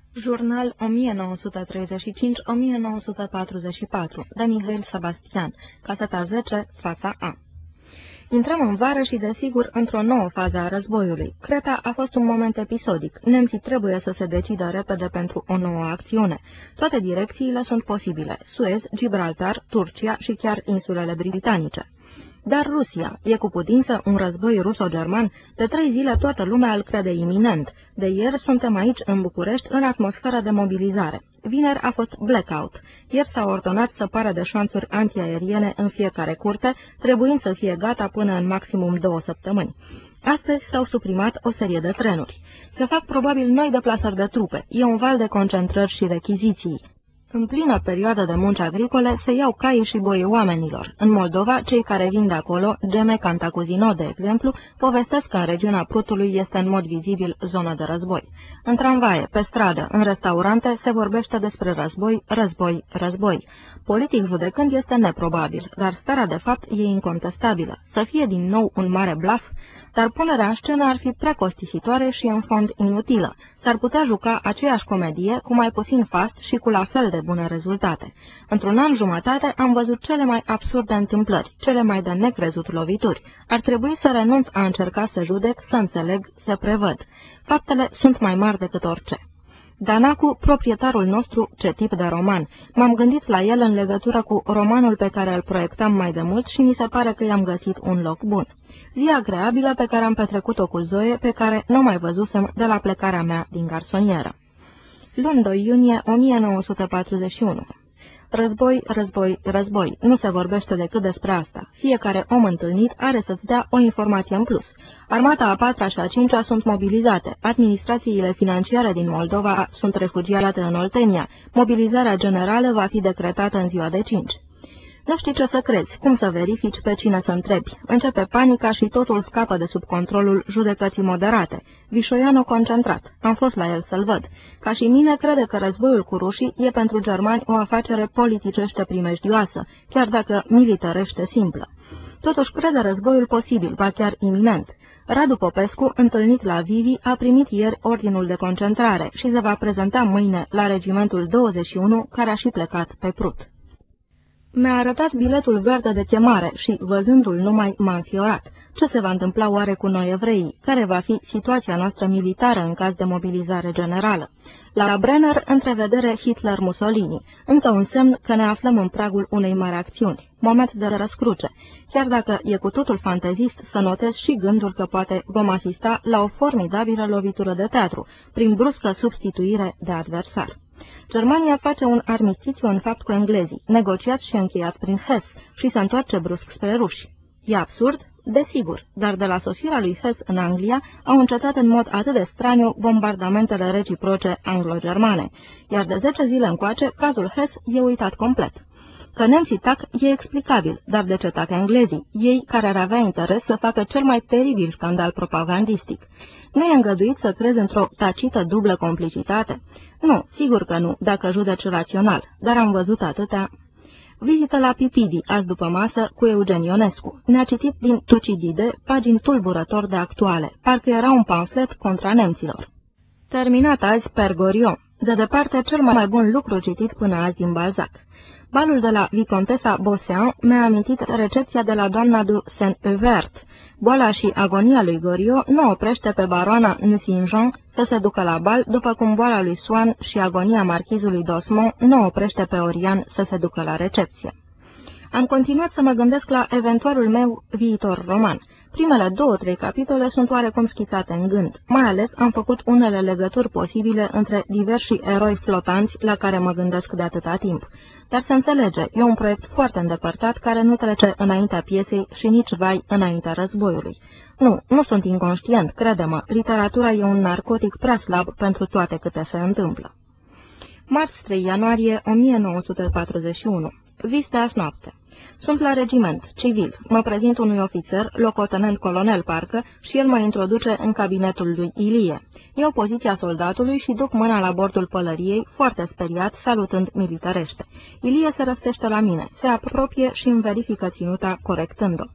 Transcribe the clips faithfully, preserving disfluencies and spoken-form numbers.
Jurnal o mie nouă sute treizeci și cinci - o mie nouă sute patruzeci și patru de Mihail Sebastian, caseta zece, fața A. Intrăm în vară și, desigur, într-o nouă fază a războiului. Creta a fost un moment episodic. Nemții trebuie să se decidă repede pentru o nouă acțiune. Toate direcțiile sunt posibile: Suez, Gibraltar, Turcia și chiar insulele britanice. Dar Rusia, e cu putință un război ruso-german? De trei zile toată lumea îl crede iminent. De ieri suntem aici, în București, în atmosferă de mobilizare. Vineri a fost blackout. Ieri s-a ordonat săparea de șanțuri antiaeriene în fiecare curte, trebuind să fie gata până în maximum două săptămâni. Astăzi s-au suprimat o serie de trenuri. Se fac probabil noi deplasări de trupe. E un val de concentrări și rechiziții. În plină perioadă de munci agricole se iau caii și boii oamenilor. În Moldova, cei care vin de acolo, Geme Cantacuzino, de exemplu, povestesc că în regiunea Prutului este în mod vizibil zonă de război. În tramvaie, pe stradă, în restaurante se vorbește despre război, război, război. Politic judecând este neprobabil, dar starea de fapt e incontestabilă. Să fie din nou un mare blaf, dar punerea în scenă ar fi prea costisitoare și în fond inutilă. S-ar putea juca aceeași comedie cu mai puțin fast și cu la fel de bune rezultate. Într-un an jumătate am văzut cele mai absurde întâmplări, cele mai de necrezut lovituri. Ar trebui să renunț a încerca să judec, să înțeleg, să prevăd. Faptele sunt mai mari decât orice. Danacu, proprietarul nostru, ce tip de roman. M-am gândit la el în legătură cu romanul pe care îl proiectam mai de mult și mi se pare că i-am găsit un loc bun. Zi agreabilă pe care am petrecut-o cu Zoe, pe care nu mai văzusem de la plecarea mea din garsonieră. Luni doi iunie o mie nouă sute patruzeci și unu. Război, război, război. Nu se vorbește decât despre asta. Fiecare om întâlnit are să-ți dea o informație în plus. Armata a patra și a cincea sunt mobilizate. Administrațiile financiare din Moldova sunt refugiate în Oltenia. Mobilizarea generală va fi decretată în ziua de cinci. Nu știi ce să crezi, cum să verifici, pe cine să întrebi. Începe panica și totul scapă de sub controlul judecății moderate. Vișoianu concentrat. Am fost la el să-l văd. Ca și mine, crede că războiul cu rușii e pentru germani o afacere politicește primejdioasă, chiar dacă militărește simplă. Totuși crede războiul posibil, ba chiar iminent. Radu Popescu, întâlnit la Vivi, a primit ieri ordinul de concentrare și se va prezenta mâine la regimentul douăzeci și unu, care a și plecat pe Prut. Mi-a arătat biletul verde de chemare și, văzându-l numai, m-a înfiorat. Ce se va întâmpla oare cu noi evreii? Care va fi situația noastră militară în caz de mobilizare generală? La Brenner, întrevedere Hitler-Mussolini. Încă un semn că ne aflăm în pragul unei mari acțiuni. Moment de răscruce. Chiar dacă e cu totul fantezist să notez și gândul că poate vom asista la o formidabilă lovitură de teatru, prin bruscă substituire de adversar. Germania face un armistițiu în fapt cu englezii, negociat și încheiat prin Hess, și se întoarce brusc spre ruși. E absurd? Desigur, dar de la sosirea lui Hess în Anglia au încetat în mod atât de straniu bombardamentele reciproce anglo-germane, iar de zece zile încoace cazul Hess e uitat complet. Că nemții tac e explicabil, dar de ce tac englezii, ei care ar avea interes să facă cel mai teribil scandal propagandistic? Nu e îngăduit să crezi într-o tacită dublă complicitate? Nu, sigur că nu, dacă judeci rațional, dar am văzut atâtea. Vizită la Pipidi, azi după masă, cu Eugen Ionescu. Ne-a citit din Tucidide pagini tulburător de actuale, parcă era un pamflet contra nemților. Terminat azi Pergorion, de departe cel mai bun lucru citit până azi din Balzac. Balul de la Vicontesa Bossean mi-a amintit recepția de la doamna du Saint-Euvert. Boala și agonia lui Goriot nu oprește pe baroana Nucingen să se ducă la bal, după cum boala lui Swann și agonia marchizului d'Osmond nu oprește pe Orian să se ducă la recepție. Am continuat să mă gândesc la eventualul meu viitor roman. Primele două-trei capitole sunt oarecum schițate în gând. Mai ales am făcut unele legături posibile între diversi eroi flotanți la care mă gândesc de atâta timp. Dar se înțelege, e un proiect foarte îndepărtat care nu trece înaintea piesei și nici vai înaintea războiului. Nu, nu sunt inconștient, crede-mă, literatura e un narcotic prea slab pentru toate câte se întâmplă. Marți trei ianuarie o mie nouă sute patruzeci și unu. Vis de azi noapte. Sunt la regiment, civil, mă prezint unui ofițer, locotenent colonel parcă, și el mă introduce în cabinetul lui Ilie. Iau poziția soldatului și duc mâna la bordul pălăriei, foarte speriat, salutând militarește. Ilie se răstește la mine, se apropie și îmi verifică ținuta, corectând-o.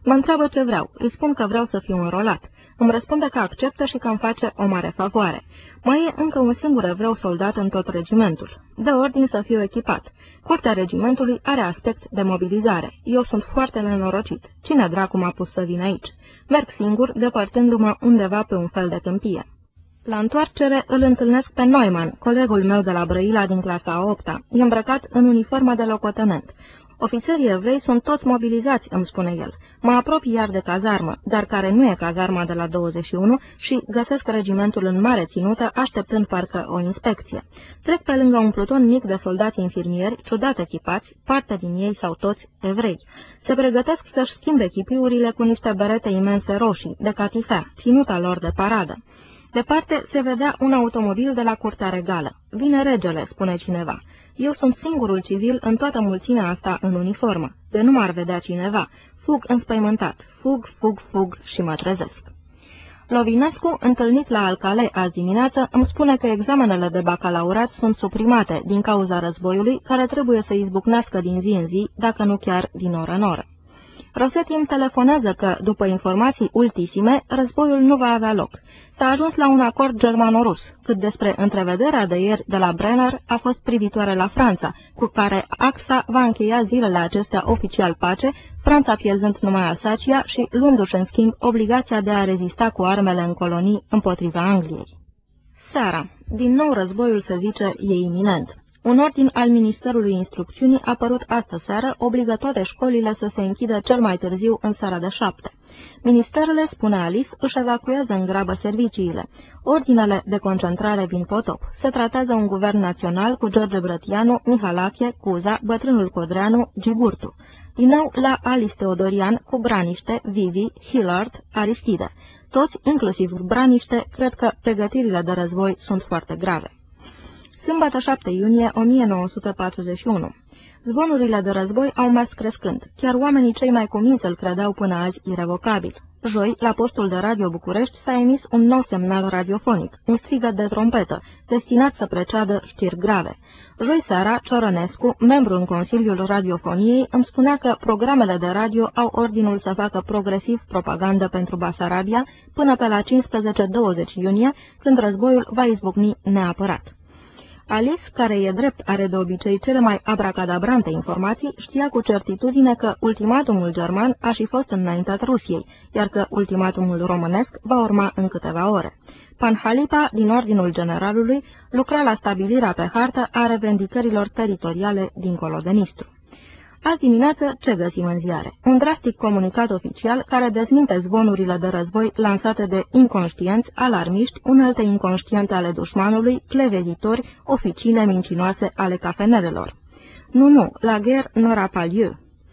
Mă întreabă ce vreau, îi spun că vreau să fiu înrolat. Îmi răspunde că acceptă și că îmi face o mare favoare. Mai e încă un singur evreu soldat în tot regimentul. Dă ordin să fiu echipat. Curtea regimentului are aspect de mobilizare. Eu sunt foarte nenorocit. Cine dracu m-a pus să vin aici? Merg singur, depărtându-mă undeva pe un fel de câmpie. La întoarcere îl întâlnesc pe Neumann, colegul meu de la Brăila din clasa a opta. E îmbrăcat în uniformă de locotenent. Ofițerii evrei sunt toți mobilizați, îmi spune el. Mă apropii iar de cazarmă, dar care nu e cazarma de la douăzeci și unu, și găsesc regimentul în mare ținută, așteptând parcă o inspecție. Trec pe lângă un pluton mic de soldați infirmieri, ciudat echipați, parte din ei sau toți evrei. Se pregătesc să-și schimbe chipiurile cu niște berete imense roșii, de catifea, ținuta lor de paradă. Departe se vedea un automobil de la Curtea Regală. Vine regele, spune cineva. Eu sunt singurul civil în toată mulțimea asta în uniformă. De nu m-ar vedea cineva. Fug înspăimântat. Fug, fug, fug și mă trezesc. Lovinescu, întâlnit la Alcalay azi dimineață, îmi spune că examenele de bacalaureat sunt suprimate din cauza războiului, care trebuie să izbucnească din zi în zi, dacă nu chiar din oră în oră. Rosetti îmi telefonează că, după informații ultisime, războiul nu va avea loc. S-a ajuns la un acord germano-rus, cât despre întrevederea de ieri de la Brenner a fost privitoare la Franța, cu care A X A va încheia zilele acestea oficial pace, Franța pierzând numai Alsacia și luându-și în schimb obligația de a rezista cu armele în colonii împotriva Angliei. Seara. Din nou războiul, se zice, e iminent. Un ordin al Ministerului Instrucțiunii a apărut astă seară, obligă toate școlile să se închidă cel mai târziu în seara de șapte. Ministerele, spune Alice, își evacuează în grabă serviciile. Ordinele de concentrare vin potop. Se tratează un guvern național cu George Brătianu, Mihalache, Cuza, bătrânul Codreanu, Gigurtu. Din nou la Alice Teodorian cu Braniște, Vivi, Hillard, Aristide. Toți, inclusiv Braniște, cred că pregătirile de război sunt foarte grave. Sâmbătă șapte iunie o mie nouă sute patruzeci și unu. Zvonurile de război au mers crescând. Chiar oamenii cei mai cuminți îl credeau până azi irevocabil. Joi, la postul de radio București, s-a emis un nou semnal radiofonic, un strigăt de trompetă, destinat să preceadă știri grave. Joi seara, Ciorănescu, membru în Consiliul Radiofoniei, îmi spunea că programele de radio au ordinul să facă progresiv propagandă pentru Basarabia până pe la cincisprezece douăzeci iunie, când războiul va izbucni neapărat. Alice, care e drept, are de obicei cele mai abracadabrante informații, știa cu certitudine că ultimatumul german a și fost înaintat Rusiei, iar că ultimatumul românesc va urma în câteva ore. Panhalipa, din ordinul generalului, lucra la stabilirea pe hartă a revendicărilor teritoriale dincolo de Nistru. Azi dimineață, ce găsim în ziare? Un drastic comunicat oficial care dezminte zvonurile de război lansate de inconștienți, alarmiști, unelte inconștiente ale dușmanului, cleveditori, oficine mincinoase ale cafenelelor. Nu, nu, la guerre n'aura pas lieu.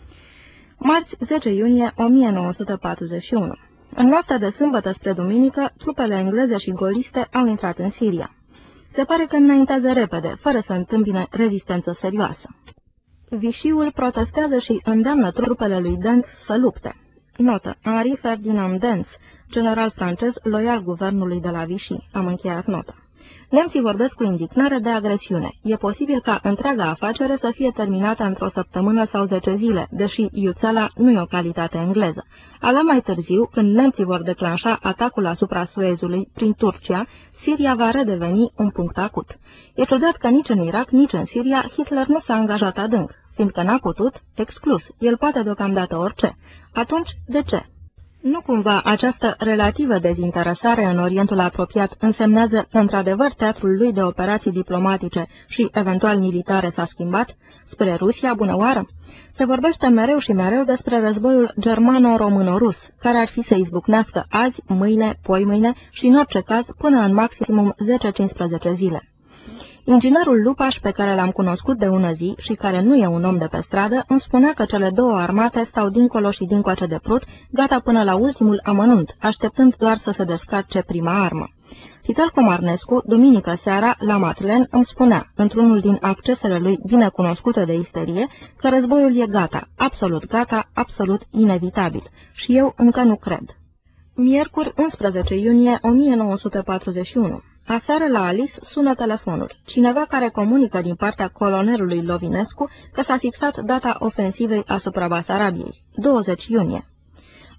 Marți, zece iunie o mie nouă sute patruzeci și unu. În noaptea de sâmbătă spre duminică, trupele engleze și goliste au intrat în Siria. Se pare că înaintează repede, fără să întâmpine rezistență serioasă. Vichyul protestează și îndeamnă trupele lui Dens să lupte. Notă. Henri Ferdinand Dens, general francez loial guvernului de la Vichy. Am încheiat nota. Nemții vorbesc cu indignare de agresiune. E posibil ca întreaga afacere să fie terminată într-o săptămână sau zece zile, deși iuțeala nu e o calitate engleză. Abia mai târziu, când nemții vor declanșa atacul asupra Suezului prin Turcia, Siria va redeveni un punct acut. E ciudat că nici în Irak, nici în Siria Hitler nu s-a angajat adânc, fiindcă n-a putut, exclus, el poate deocamdată orice. Atunci, de ce? Nu cumva această relativă dezinteresare în Orientul apropiat însemnează că într-adevăr teatrul lui de operații diplomatice și eventual militare s-a schimbat? Spre Rusia, bună oară? Se vorbește mereu și mereu despre războiul germano-româno-rus, care ar fi să izbucnească azi, mâine, poimâine și în orice caz până în maximum zece-cincisprezece zile. Inginerul Lupaș, pe care l-am cunoscut de ună zi și care nu e un om de pe stradă, îmi spunea că cele două armate stau dincolo și dincoace de Prut, gata până la ultimul amănunt, așteptând doar să se descarce prima armă. Titel Comarnescu, duminică seara, la Matlen, îmi spunea, într-unul din accesele lui bine cunoscute de isterie, că războiul e gata, absolut gata, absolut inevitabil. Și eu încă nu cred. Miercuri, unsprezece iunie o mie nouă sute patruzeci și unu. Aseară la Alice sună telefonul. Cineva care comunică din partea colonelului Lovinescu că s-a fixat data ofensivei asupra Basarabiei, douăzeci iunie.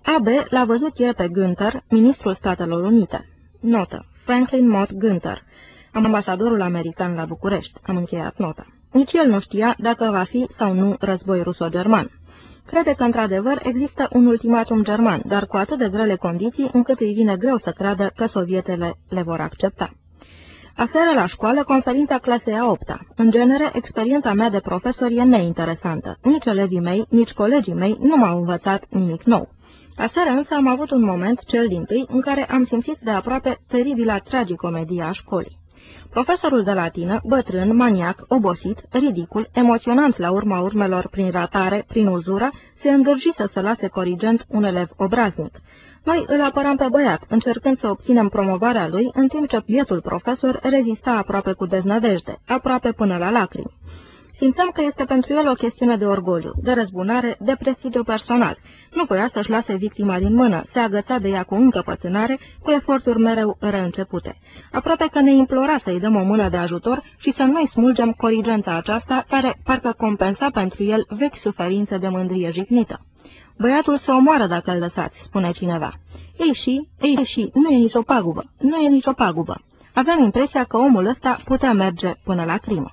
A B l-a văzut ieri pe Günther, ministrul Statelor Unite. Notă. Franklin Mott Günther, ambasadorul american la București. Am încheiat nota. Nici el nu știa dacă va fi sau nu război ruso-german. Crede că într-adevăr există un ultimatum german, dar cu atât de grele condiții încât îi vine greu să creadă că sovietele le vor accepta. Aseară la școală, conferința clasei a opta. În genere, experiența mea de profesor e neinteresantă. Nici elevii mei, nici colegii mei nu m-au învățat nimic nou. Aseară însă am avut un moment, cel dintâi, în care am simțit de aproape teribila tragicomedie a școlii. Profesorul de latină, bătrân, maniac, obosit, ridicul, emoționant la urma urmelor prin ratare, prin uzură, se îndârji să se lase corigent un elev obraznic. Noi îl apăram pe băiat, încercând să obținem promovarea lui, în timp ce bietul profesor rezista aproape cu deznădejde, aproape până la lacrimi. Simțeam că este pentru el o chestiune de orgoliu, de răzbunare, de prestigiu personal. Nu voia să-și lase victima din mână, se agăța de ea cu încăpățânare, cu eforturi mereu reîncepute. Aproape că ne implora să-i dăm o mână de ajutor și să nu-i smulgem corigența aceasta, care parcă compensa pentru el vechi suferințe de mândrie jignită. Băiatul se omoară dacă îl lăsați, spune cineva. Ei și, ei și, nu e nicio pagubă, nu e nicio pagubă. Aveam impresia că omul ăsta putea merge până la crimă.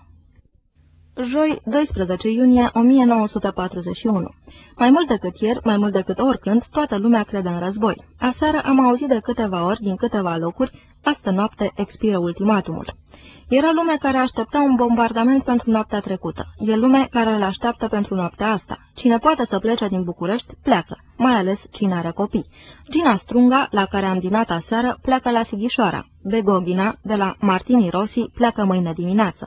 Joi, doisprezece iunie o mie nouă sute patruzeci și unu. Mai mult decât ieri, mai mult decât oricând, toată lumea crede în război. Aseară am auzit de câteva ori, din câteva locuri, astă noapte expiră ultimatumul. Era lume care aștepta un bombardament pentru noaptea trecută. E lume care îl așteaptă pentru noaptea asta. Cine poate să plece din București, pleacă, mai ales cine are copii. Gina Strunga, la care am dinat aseară, pleacă la Sighișoara. Begoghina, de la Martini Rossi, pleacă mâine dimineață.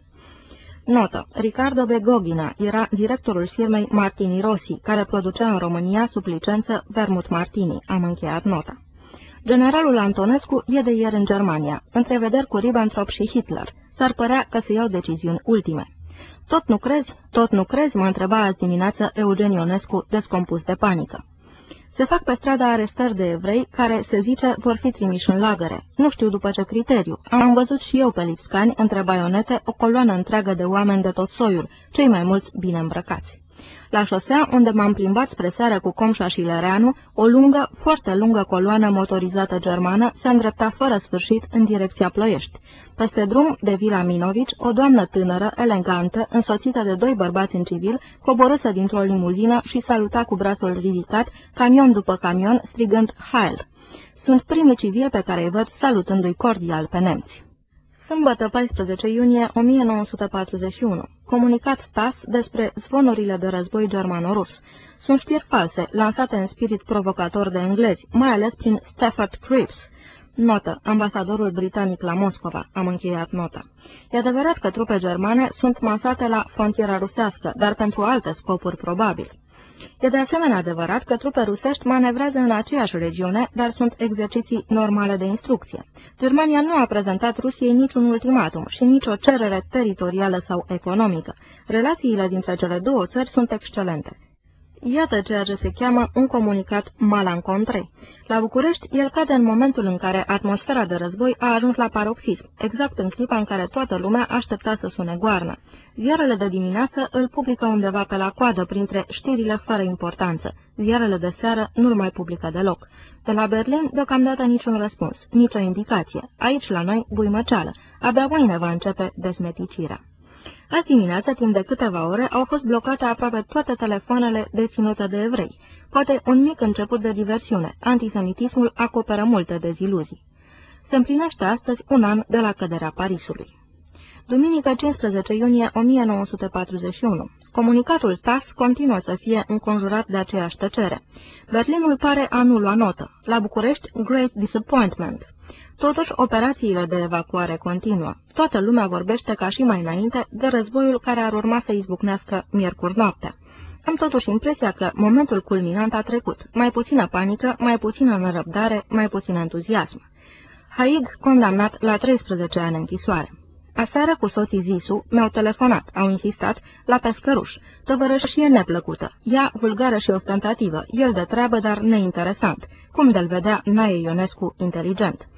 Notă. Ricardo Begoghina era directorul firmei Martini Rossi, care producea în România sub licență Vermut Martini. Am încheiat nota. Generalul Antonescu e de ieri în Germania, întrevederi cu Ribbentrop și Hitler. S-ar părea că se iau deciziuni ultime. Tot nu crezi? Tot nu crezi? Mă întreba azi dimineață Eugen Ionescu, descompus de panică. Se fac pe strada arestări de evrei care, se zice, vor fi trimiși în lagăre. Nu știu după ce criteriu. Am văzut și eu pe Lipscani, între baionete, o coloană întreagă de oameni de tot soiul, cei mai mulți bine îmbrăcați. La șosea, unde m-am plimbat spre seară cu Comșa și Lereanu, o lungă, foarte lungă coloană motorizată germană se îndrepta fără sfârșit în direcția Ploiești. Peste drum, de Vila Minovici, o doamnă tânără, elegantă, însoțită de doi bărbați în civil, coborâse dintr-o limuzină și saluta cu brațul ridicat, camion după camion, strigând Heil. Sunt primii civili pe care îi văd salutându-i cordial pe nemți. Sâmbătă, paisprezece iunie o mie nouă sute patruzeci și unu. Comunicat T A S despre zvonurile de război germano-rus. Sunt știri false, lansate în spirit provocator de englezi, mai ales prin Stafford Cripps. Notă. Ambasadorul britanic la Moscova. Am încheiat nota. E adevărat că trupe germane sunt masate la frontiera rusească, dar pentru alte scopuri probabil. E de asemenea adevărat că trupe rusești manevrează în aceeași regiune, dar sunt exerciții normale de instrucție. Germania nu a prezentat Rusiei niciun ultimatum și nicio cerere teritorială sau economică. Relațiile dintre cele două țări sunt excelente. Iată ceea ce se cheamă un comunicat malencontré. La București, el cade în momentul în care atmosfera de război a ajuns la paroxism, exact în clipa în care toată lumea aștepta să sune goarnă. Ziarele de dimineață îl publică undeva pe la coadă, printre știrile fără importanță. Ziarele de seară nu-l mai publică deloc. De la Berlin, deocamdată niciun răspuns, nicio indicație. Aici, la noi, buimăceală. Abia mâine va începe desmeticirea. Azi dimineață, timp de câteva ore, au fost blocate aproape toate telefoanele deținute de evrei. Poate un mic început de diversiune. Antisemitismul acoperă multe deziluzii. Se împlinește astăzi un an de la căderea Parisului. Duminică cincisprezece iunie o mie nouă sute patruzeci și unu. Comunicatul T A S continuă să fie înconjurat de aceeași tăcere. Berlinul pare a nu lua notă. La București, Great Disappointment. Totuși, operațiile de evacuare continuă. Toată lumea vorbește ca și mai înainte de războiul care ar urma să izbucnească miercuri noaptea. Am totuși impresia că momentul culminant a trecut. Mai puțină panică, mai puțină nerăbdare, mai puțin entuziasm. Haig condamnat la treisprezece ani închisoare. Aseară cu soții Zisu mi-au telefonat, au insistat, la pescăruș. Tăvărășie neplăcută, ea vulgară și ostentativă, el de treabă, dar neinteresant. Cum de-l vedea Nae Ionescu inteligent.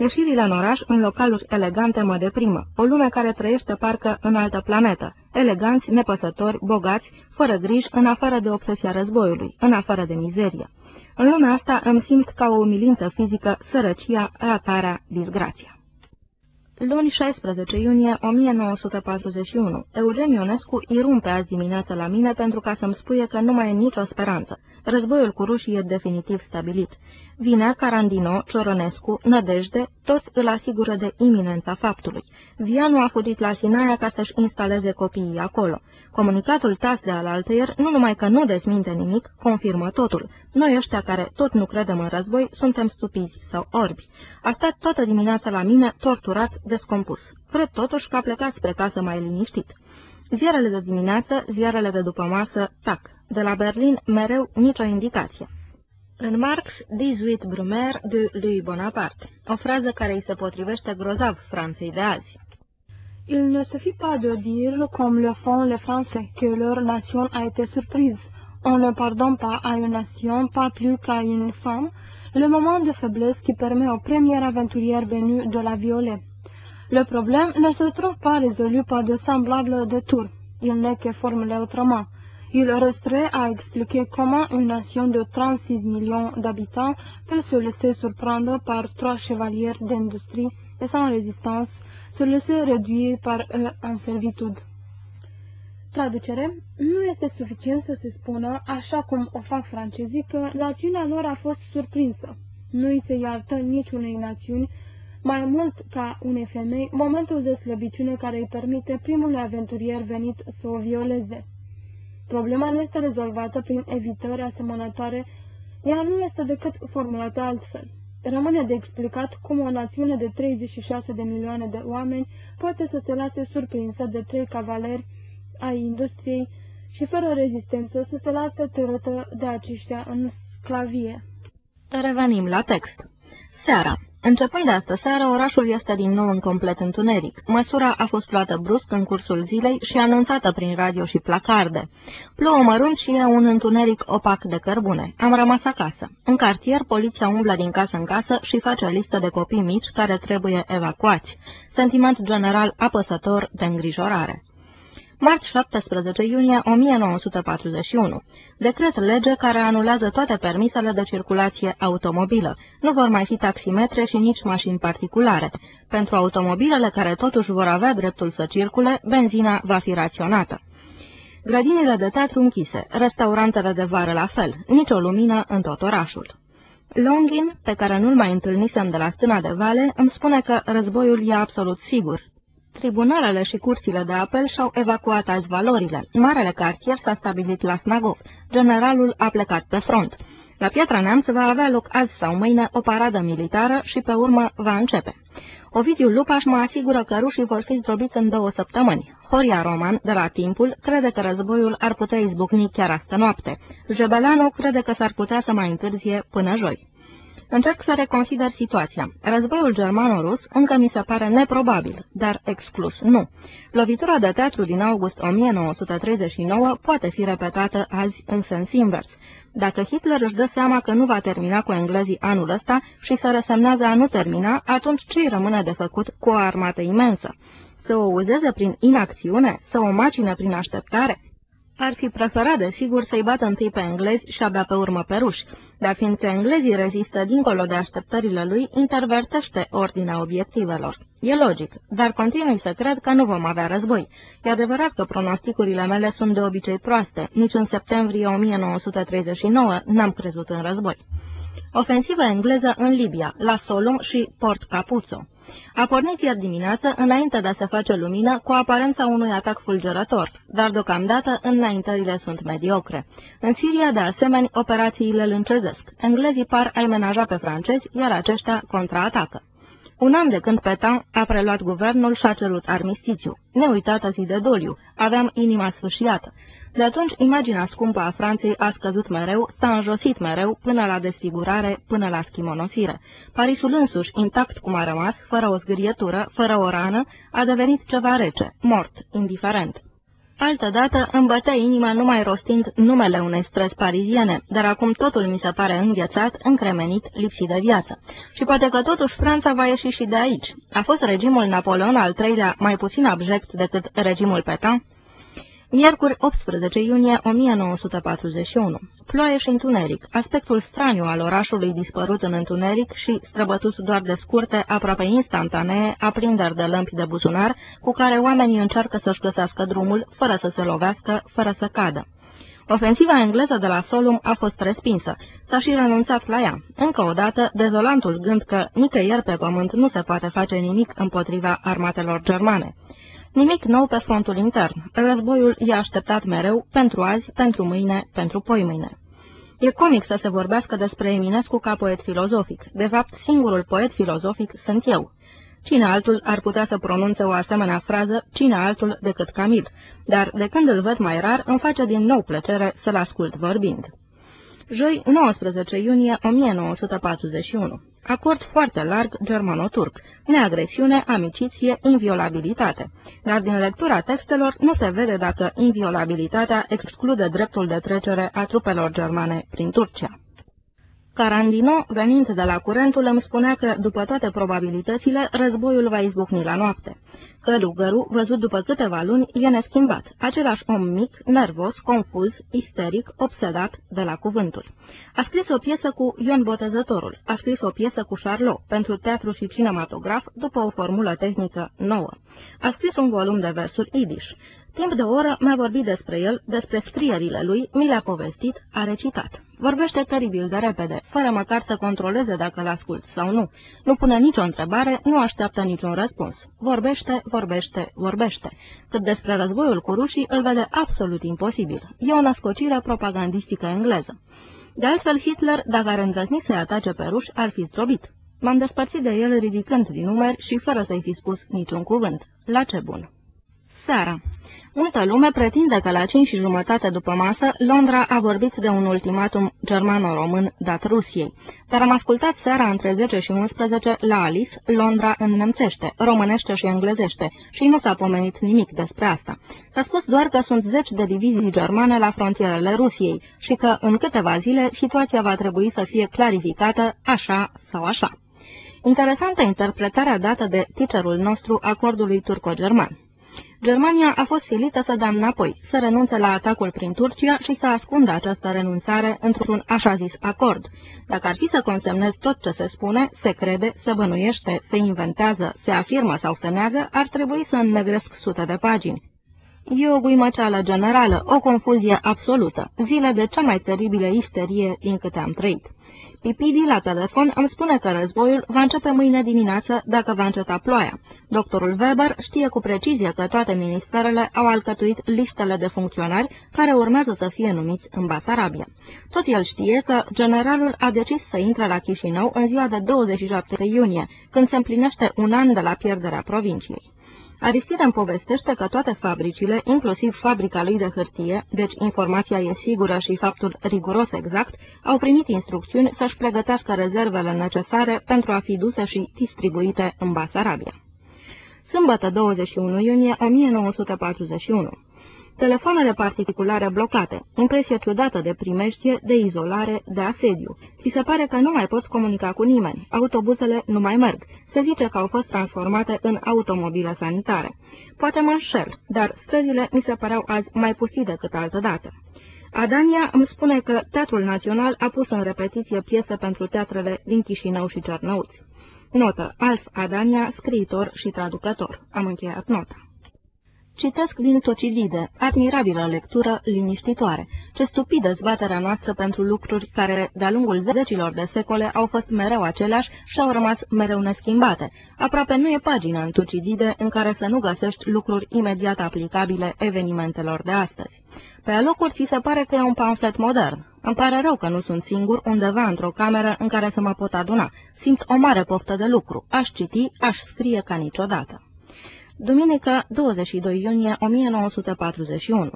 Ieșirile în oraș, în localuri elegante, mă deprimă. O lume care trăiește parcă în altă planetă. Eleganți, nepăsători, bogați, fără griji, în afară de obsesia războiului, în afară de mizerie. În lumea asta îmi simt ca o umilință fizică sărăcia, ratarea, disgrația. Luni șaisprezece iunie o mie nouă sute patruzeci și unu. Eugen Ionescu irumpe azi dimineață la mine pentru ca să-mi spuie că nu mai e nicio speranță. Războiul cu rușii e definitiv stabilit. Vinea, Carandino, Cioronescu, Nădejde, toți îl asigură de iminența faptului. Vianu a fugit la Sinaia ca să-și instaleze copiii acolo. Comunicatul T A S de alaltăieri nu numai că nu desminte nimic, confirmă totul. Noi ăștia care tot nu credem în război, suntem stupizi sau orbi. A stat toată dimineața la mine, torturat, descompus. Cred totuși că a plecat spre casă mai liniștit. Ziarele de dimineață, ziarele de după masă, tac. De la Berlin, mereu nicio indicație. În Marx, dix-huit Brumaire de lui Bonaparte, o frază care îi se potrivește grozav Franței de azi. Il ne suffit pas de dire, comme le font les Français, que leur nation a été surprise. On ne pardonne pas à une nation, pas plus qu'à une femme, le moment de faiblesse qui permet aux premières aventurières venues de la violer. Le problème ne se trouve pas résolu par de semblables détours. Il n'est que formulé autrement. Il resterait à expliquer comment une nation de trente-six millions d'habitants peut se laisser surprendre par trois chevaliers d'industrie et sans résistance, se laisser réduire par eux en servitude. Traducere, nu este suficient să se spună, așa cum o fac francezii, că națiunea lor a fost surprinsă. Nu îi se iartă niciunei națiuni, mai mult ca unei femei, momentul de slăbiciune care îi permite primului aventurier venit să o violeze. Problema nu este rezolvată prin evitări asemănătoare, ea nu este decât formulată altfel. Rămâne de explicat cum o națiune de treizeci și șase de milioane de oameni poate să se lase surprinsă de trei cavaleri ai industriei și fără rezistență să se lase târâtă de aceștia în sclavie. Revenim la text. Seara. Începând de astă seară, orașul este din nou în complet întuneric. Măsura a fost luată brusc în cursul zilei și anunțată prin radio și placarde. Plouă mărunt și e un întuneric opac de cărbune. Am rămas acasă. În cartier, poliția umblă din casă în casă și face listă de copii mici care trebuie evacuați. Sentiment general apăsător de îngrijorare. Marți șaptesprezece iunie o mie nouă sute patruzeci și unu. Decret lege care anulează toate permisele de circulație automobilă. Nu vor mai fi taximetre și nici mașini particulare. Pentru automobilele care totuși vor avea dreptul să circule, benzina va fi raționată. Grădinile de teatru închise, restaurantele de vară la fel, nicio lumină în tot orașul. Longin, pe care nu-l mai întâlnisem de la Stâna de Vale, îmi spune că războiul e absolut sigur. Tribunalele și curțile de apel și-au evacuat azi valorile. Marele cartier s-a stabilit la Snagov. Generalul a plecat pe front. La Piatra Neamț va avea loc azi sau mâine o paradă militară și pe urmă va începe. Ovidiu Lupaș mă asigură că rușii vor fi zdrobiți în două săptămâni. Horia Roman, de la Timpul, crede că războiul ar putea izbucni chiar astă noapte. Jebeleanu crede că s-ar putea să mai întârzie până joi. Încerc să reconsider situația. Războiul germano-rus încă mi se pare neprobabil, dar exclus nu. Lovitura de teatru din august o mie nouă sute treizeci și nouă poate fi repetată azi în sens invers. Dacă Hitler își dă seama că nu va termina cu englezii anul ăsta și se resemnează a nu termina, atunci ce-i rămâne de făcut cu o armată imensă? Să o uzeze prin inacțiune? Să o macine prin așteptare? Ar fi preferat, desigur, să-i bată întâi pe englezi și abia pe urmă pe ruși, dar fiindcă englezii rezistă dincolo de așteptările lui, intervertește ordinea obiectivelor. E logic, dar continui să cred că nu vom avea război. E adevărat că pronosticurile mele sunt de obicei proaste, nici în septembrie o mie nouă sute treizeci și nouă n-am crezut în război. Ofensivă engleză în Libia, la Solum și Port Capuzzo. A pornit ieri dimineață, înainte de a se face lumină, cu aparența unui atac fulgerător, dar deocamdată înaintările sunt mediocre. În Siria, de asemenea, operațiile îl încezesc. Englezii par a-i menaja pe francezi, iar aceștia contraatacă. Un an de când Petain a preluat guvernul și a cerut armistițiu. Neuitată zi de doliu, aveam inima sfâșiată. De atunci, imaginea scumpă a Franței a scăzut mereu, s-a înjosit mereu, până la desfigurare, până la schimonosire. Parisul însuși, intact cum a rămas, fără o zgârietură, fără o rană, a devenit ceva rece, mort, indiferent. Altădată îmi bătea inima numai rostind numele unei străzi pariziene, dar acum totul mi se pare înghețat, încremenit, lipsit de viață. Și poate că totuși Franța va ieși și de aici. A fost regimul Napoleon al treilea mai puțin abject decât regimul Pétain? Miercuri, optsprezece iunie o mie nouă sute patruzeci și unu. Ploaie și întuneric, aspectul straniu al orașului dispărut în întuneric și străbătut doar de scurte, aproape instantanee, aprinderi de lămpi de buzunar, cu care oamenii încearcă să-și găsească drumul, fără să se lovească, fără să cadă. Ofensiva engleză de la Solum a fost respinsă, s-a și renunțat la ea. Încă o dată, dezolantul gând că nicăieri pe pământ nu se poate face nimic împotriva armatelor germane. Nimic nou pe frontul intern. Războiul i-a așteptat mereu, pentru azi, pentru mâine, pentru poimâine. E comic să se vorbească despre Eminescu ca poet filozofic. De fapt, singurul poet filozofic sunt eu. Cine altul ar putea să pronunțe o asemenea frază, cine altul decât Camil, dar de când îl văd mai rar, îmi face din nou plăcere să-l ascult vorbind. Joi, nouăsprezece iunie o mie nouă sute patruzeci și unu. Acord foarte larg germano-turc, neagresiune, amiciție, inviolabilitate. Dar din lectura textelor nu se vede dacă inviolabilitatea exclude dreptul de trecere a trupelor germane prin Turcia. Carandino, venind de la curentul, îmi spunea că, după toate probabilitățile, războiul va izbucni la noapte. Călugărul, văzut după câteva luni, e neschimbat, același om mic, nervos, confuz, isteric, obsedat de la cuvântul. A scris o piesă cu Ion Botezătorul, a scris o piesă cu Charlot, pentru teatru și cinematograf, după o formulă tehnică nouă. A scris un volum de versuri idiș. Timp de o oră mi-a vorbit despre el, despre scrierile lui, mi le-a povestit, a recitat. Vorbește teribil de repede, fără măcar să controleze dacă l-ascult sau nu. Nu pune nicio întrebare, nu așteaptă niciun răspuns. Vorbește, vorbește, vorbește. Cât despre războiul cu rușii, îl vede absolut imposibil. E o născocire propagandistică engleză. De altfel, Hitler, dacă ar îndrăzni să-i atace pe ruși, ar fi zdrobit. M-am despărțit de el ridicând din numeri și fără să-i fi spus niciun cuvânt. La ce bun! Seara. Multă lume pretinde că la cinci și jumătate după masă, Londra a vorbit de un ultimatum germano-român dat Rusiei. Dar am ascultat seara între zece și unsprezece la Alice, Londra înnemțește, românește și englezește și nu s-a pomenit nimic despre asta. S-a spus doar că sunt zeci de divizii germane la frontierele Rusiei și că în câteva zile situația va trebui să fie clarificată așa sau așa. Interesantă interpretarea dată de teacherul nostru acordului turco-german. Germania a fost silită să dea înapoi, să renunțe la atacul prin Turcia și să ascundă această renunțare într-un așa zis acord. Dacă ar fi să consemnezi tot ce se spune, se crede, se bănuiește, se inventează, se afirmă sau se neagă, ar trebui să înnegresc sute de pagini. E o guimăceală generală, o confuzie absolută, zile de cea mai teribilă isterie din câte am trăit. Pipidi la telefon îmi spune că războiul va începe mâine dimineață dacă va înceta ploaia. Doctorul Weber știe cu precizie că toate ministerele au alcătuit listele de funcționari care urmează să fie numiți în Basarabia. Tot el știe că generalul a decis să intre la Chișinău în ziua de douăzeci și șapte iunie, când se împlinește un an de la pierderea provinciei. Aristide îmi povestește că toate fabricile, inclusiv fabrica lui de hârtie, deci informația e sigură și faptul riguros exact, au primit instrucțiuni să-și pregătească rezervele necesare pentru a fi duse și distribuite în Basarabia. Sâmbătă douăzeci și unu iunie o mie nouă sute patruzeci și unu. Telefoanele particulare blocate, impresie ciudată de primejdie, de izolare, de asediu. Ți se pare că nu mai poți comunica cu nimeni, autobuzele nu mai merg, se zice că au fost transformate în automobile sanitare. Poate mă înșel, dar străzile mi se păreau azi mai pustii decât altădată. Adania îmi spune că Teatrul Național a pus în repetiție piese pentru teatrele din Chișinău și Cernăuți. Notă: Alf Adania, scriitor și traducător. Am încheiat nota. Citesc din Tucidide, admirabilă lectură, liniștitoare. Ce stupidă zbaterea noastră pentru lucruri care, de-a lungul zecilor de secole, au fost mereu aceleași și au rămas mereu neschimbate. Aproape nu e pagină în Tucidide în care să nu găsești lucruri imediat aplicabile evenimentelor de astăzi. Pe alocuri ți se pare că e un pamflet modern. Îmi pare rău că nu sunt singur undeva într-o cameră în care să mă pot aduna. Simt o mare poftă de lucru. Aș citi, aș scrie ca niciodată. Duminică, douăzeci și doi iunie o mie nouă sute patruzeci și unu.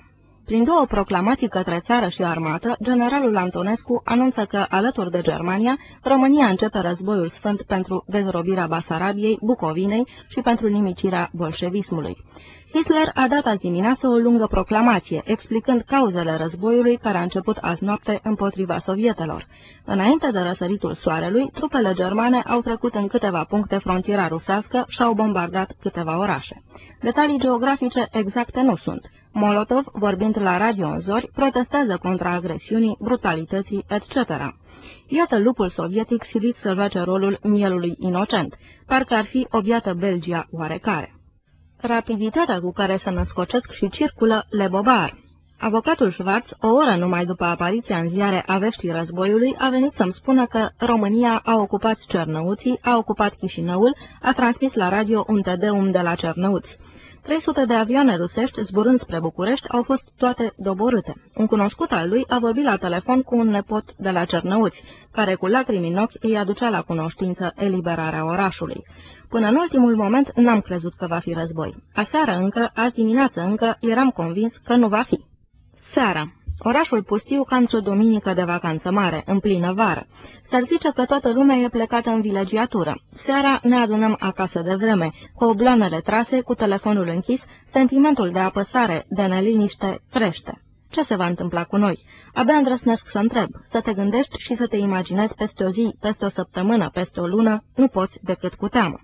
Prin două proclamații către țară și armată, generalul Antonescu anunță că, alături de Germania, România începe războiul sfânt pentru dezrobirea Basarabiei, Bucovinei și pentru nimicirea bolșevismului. Hitler a dat azi dimineață o lungă proclamație, explicând cauzele războiului care a început azi noapte împotriva sovietelor. Înainte de răsăritul soarelui, trupele germane au trecut în câteva puncte frontiera rusească și au bombardat câteva orașe. Detalii geografice exacte nu sunt. Molotov, vorbind la radio în zori, protestează contra agresiunii, brutalității, et cetera. Iată lupul sovietic silit să joace rolul mielului inocent, parcă ar fi o biată Belgia oarecare. Rapiditatea cu care se născocesc și circulă le bobar. Avocatul Schwarz, o oră numai după apariția în ziare a veștii războiului, a venit să-mi spună că România a ocupat Cernăuții, a ocupat Chișinăul, a transmis la radio un tedeum de la Cernăuți. trei sute de avioane rusești, zburând spre București, au fost toate doborâte. Un cunoscut al lui a vorbit la telefon cu un nepot de la Cernăuți, care cu lacrimi în ochi îi aducea la cunoștință eliberarea orașului. Până în ultimul moment n-am crezut că va fi război. Aseară încă, azi dimineață încă, eram convins că nu va fi. Seara. Orașul pustiu ca într-o duminică de vacanță mare, în plină vară. S-ar zice că toată lumea e plecată în vilegiatură. Seara ne adunăm acasă de vreme, cu obloanele trase, cu telefonul închis, sentimentul de apăsare, de neliniște, crește. Ce se va întâmpla cu noi? Abia îndrăsnesc să întreb, să te gândești și să te imaginezi peste o zi, peste o săptămână, peste o lună, nu poți decât cu teamă.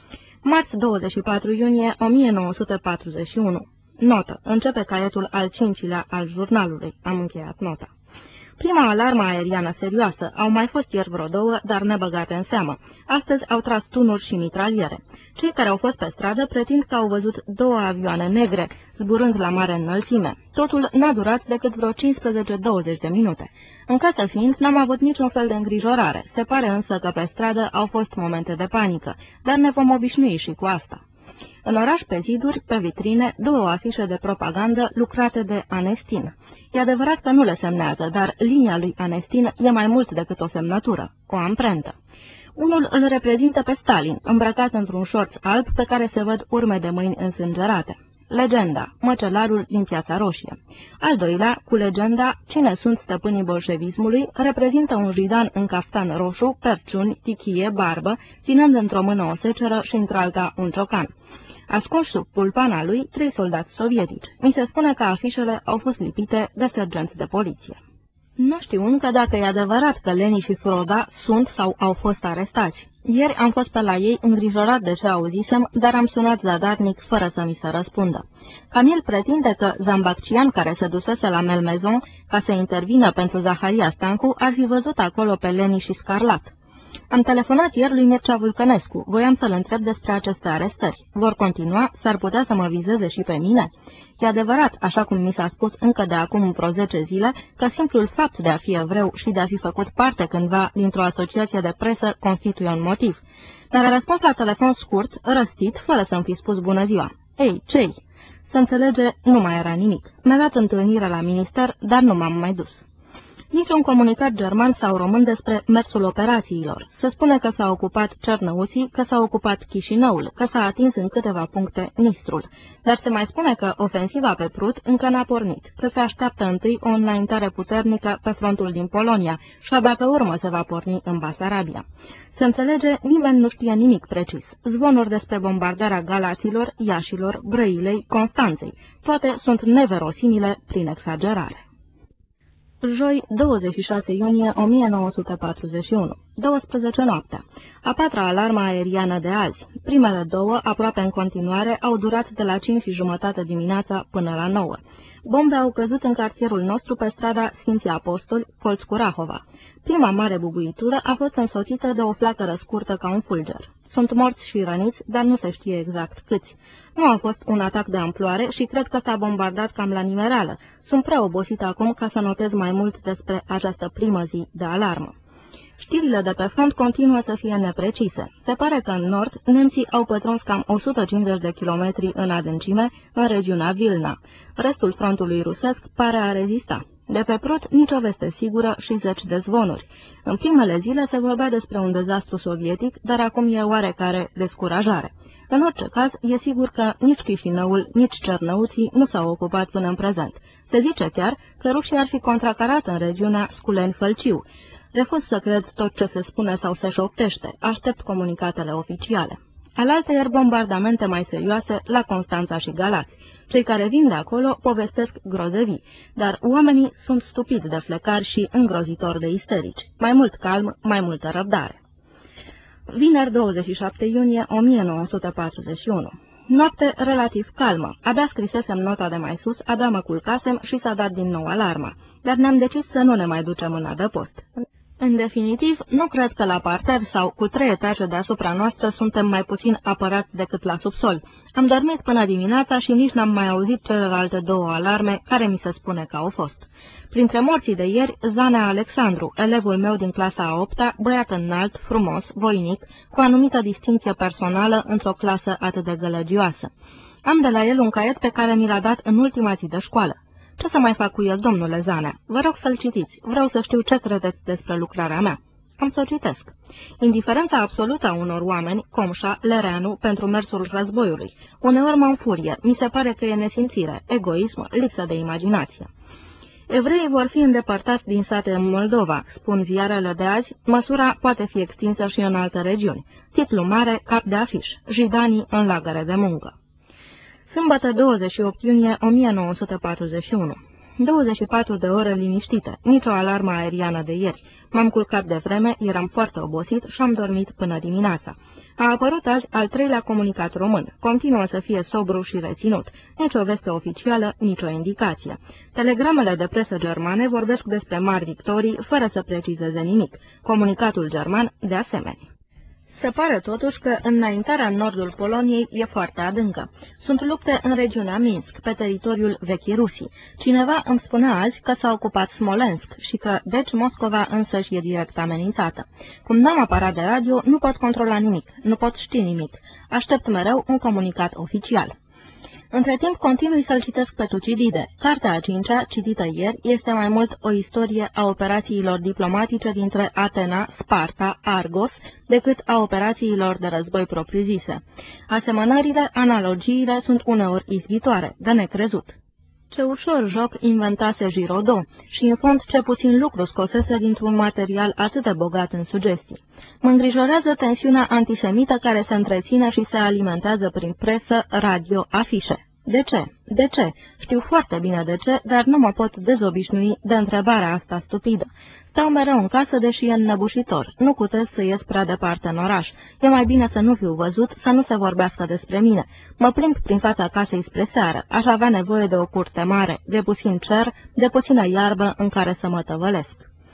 Marți douăzeci și patru iunie o mie nouă sute patruzeci și unu. Notă. Începe caietul al cincilea al jurnalului. Am încheiat nota. Prima alarmă aeriană serioasă. Au mai fost ieri vreo două, dar nebăgate în seamă. Astăzi au tras tunuri și mitraliere. Cei care au fost pe stradă pretind că au văzut două avioane negre, zburând la mare înălțime. Totul n-a durat decât vreo cincisprezece douăzeci de minute. În casă fiind, n-am avut niciun fel de îngrijorare. Se pare însă că pe stradă au fost momente de panică, dar ne vom obișnui și cu asta. În oraș, pe ziduri, pe vitrine, două afișe de propagandă lucrate de Anestin. E adevărat că nu le semnează, dar linia lui Anestin e mai mult decât o semnătură, o amprentă. Unul îl reprezintă pe Stalin, îmbrăcat într-un șorț alb pe care se văd urme de mâini însângerate. Legenda, măcelarul din Piața Roșie. Al doilea, cu legenda, cine sunt stăpânii bolșevismului, reprezintă un jidan în caftan roșu, perciuni, tichie, barbă, ținând într-o mână o seceră și într-alta un ciocan. Ascuns sub pulpana lui, trei soldați sovietici. Mi se spune că afișele au fost lipite de sergenți de poliție. Nu știu încă dacă e adevărat că Leni și Froda sunt sau au fost arestați. Ieri am fost pe la ei îngrijorat de ce auzisem, dar am sunat zadarnic fără să mi se răspundă. Camil pretinde că Zambaccian, care se dusese la Melmezon ca să intervină pentru Zaharia Stancu, ar fi văzut acolo pe Leni și Scarlat. Am telefonat ieri lui Mircea Vulcănescu. Voiam să-l întreb despre aceste arestări. Vor continua? S-ar putea să mă vizeze și pe mine? E adevărat, așa cum mi s-a spus încă de acum vreo zece zile, că simplul fapt de a fi evreu și de a fi făcut parte cândva dintr-o asociație de presă constituie un motiv. Dar a răspuns la telefon scurt, răstit, fără să-mi fi spus bună ziua. Ei, ce-i? Se înțelege, nu mai era nimic. Mi-a dat întâlnire la minister, dar nu m-am mai dus. Niciun comunicat german sau român despre mersul operațiilor. Se spune că s-a ocupat Cernăuții, că s-a ocupat Chișinăul, că s-a atins în câteva puncte Nistrul. Dar se mai spune că ofensiva pe Prut încă n-a pornit, că se așteaptă întâi o înaintare puternică pe frontul din Polonia și abia pe urmă se va porni în Basarabia. Se înțelege, nimeni nu știe nimic precis. Zvonuri despre bombardarea Galaților, Iașilor, Brăilei, Constanței. Toate sunt neverosimile prin exagerare. Joi, douăzeci și șase iunie o mie nouă sute patruzeci și unu. douăsprezece noaptea. A patra alarmă aeriană de azi. Primele două, aproape în continuare, au durat de la cinci și jumătate dimineața până la nouă. Bombe au căzut în cartierul nostru pe strada Sfinții Apostoli, colț cu Rahova. Prima mare bubuitură a fost însoțită de o flacără scurtă ca un fulger. Sunt morți și răniți, dar nu se știe exact câți. Nu a fost un atac de amploare și cred că s-a bombardat cam la nimereală. Sunt prea obosit acum ca să notez mai mult despre această primă zi de alarmă. Știrile de pe front continuă să fie neprecise. Se pare că în nord, nemții au pătruns cam o sută cincizeci de kilometri în adâncime, în regiunea Vilna. Restul frontului rusesc pare a rezista. De pe Prut, nicio veste sigură și zeci de zvonuri. În primele zile se vorbea despre un dezastru sovietic, dar acum e oarecare descurajare. În orice caz, e sigur că nici Chișinăul, nici Cernăuții nu s-au ocupat până în prezent. Se zice chiar că rușii ar fi contracarat în regiunea Sculeni-Fălciu. Refuz să cred tot ce se spune sau se șoptește. Aștept comunicatele oficiale. Alaltăieri bombardamente mai serioase la Constanța și Galați. Cei care vin de acolo povestesc grozăvii, dar oamenii sunt stupiți de flecari și îngrozitori de isterici. Mai mult calm, mai multă răbdare. Vineri douăzeci și șapte iunie o mie nouă sute patruzeci și unu. Noapte relativ calmă. Abia scrisesem nota de mai sus, abia mă culcasem și s-a dat din nou alarma. Dar ne-am decis să nu ne mai ducem în adăpost. În definitiv, nu cred că la parter sau cu trei etaje deasupra noastră suntem mai puțin apărați decât la subsol. Am dormit până dimineața și nici n-am mai auzit celelalte două alarme care mi se spune că au fost. Printre morții de ieri, Zanea Alexandru, elevul meu din clasa a opta, băiat înalt, frumos, voinic, cu anumită distinție personală într-o clasă atât de gălăgioasă. Am de la el un caiet pe care mi l-a dat în ultima zi de școală. Ce să mai fac cu el, domnule Zanea? Vă rog să-l citiți. Vreau să știu ce credeți despre lucrarea mea. Am să o citesc. Indiferența absolută a unor oameni, Comșa, Lereanu, pentru mersul războiului. Uneori mă înfurie, mi se pare că e nesimțire, egoism, lipsă de imaginație. Evreii vor fi îndepărtați din sate în Moldova, spun ziarele de azi, măsura poate fi extinsă și în alte regiuni. Titlu mare, cap de afiș, jidanii în lagăre de muncă. Sâmbătă douăzeci și opt iunie o mie nouă sute patruzeci și unu. douăzeci și patru de ore liniștite, nicio alarmă aeriană de ieri. M-am culcat de vreme, eram foarte obosit și am dormit până dimineața. A apărut azi al treilea comunicat român. Continuă să fie sobru și reținut. Nici o veste oficială, nici o indicație. Telegramele de presă germane vorbesc despre mari victorii, fără să precizeze nimic. Comunicatul german, de asemenea. Se pare totuși că înaintarea în nordul Poloniei e foarte adâncă. Sunt lupte în regiunea Minsk, pe teritoriul vechii Rusii. Cineva îmi spunea azi că s-a ocupat Smolensk și că, deci, Moscova însăși e direct amenințată. Cum n-am aparat de radio, nu pot controla nimic, nu pot ști nimic. Aștept mereu un comunicat oficial. Între timp, continui să-l citesc pe Tucidide. Cartea a cincea, citită ieri, este mai mult o istorie a operațiilor diplomatice dintre Atena, Sparta, Argos, decât a operațiilor de război propriu-zise. Asemănările, analogiile sunt uneori izbitoare, de necrezut. Ce ușor joc inventase Giraudot și, în fond, ce puțin lucru scosese dintr-un material atât de bogat în sugestii. Mă îngrijorează tensiunea antisemită care se întreține și se alimentează prin presă, radio, afișe. De ce? De ce? Știu foarte bine de ce, dar nu mă pot dezobișnui de întrebarea asta stupidă. Stau mereu în casă, deși e înnăbușitor. Nu cutez să ies prea departe în oraș. E mai bine să nu fiu văzut, să nu se vorbească despre mine. Mă plimb prin fața casei spre seară. Aș avea nevoie de o curte mare, de puțin cer, de puțină iarbă în care să mă tăvălesc.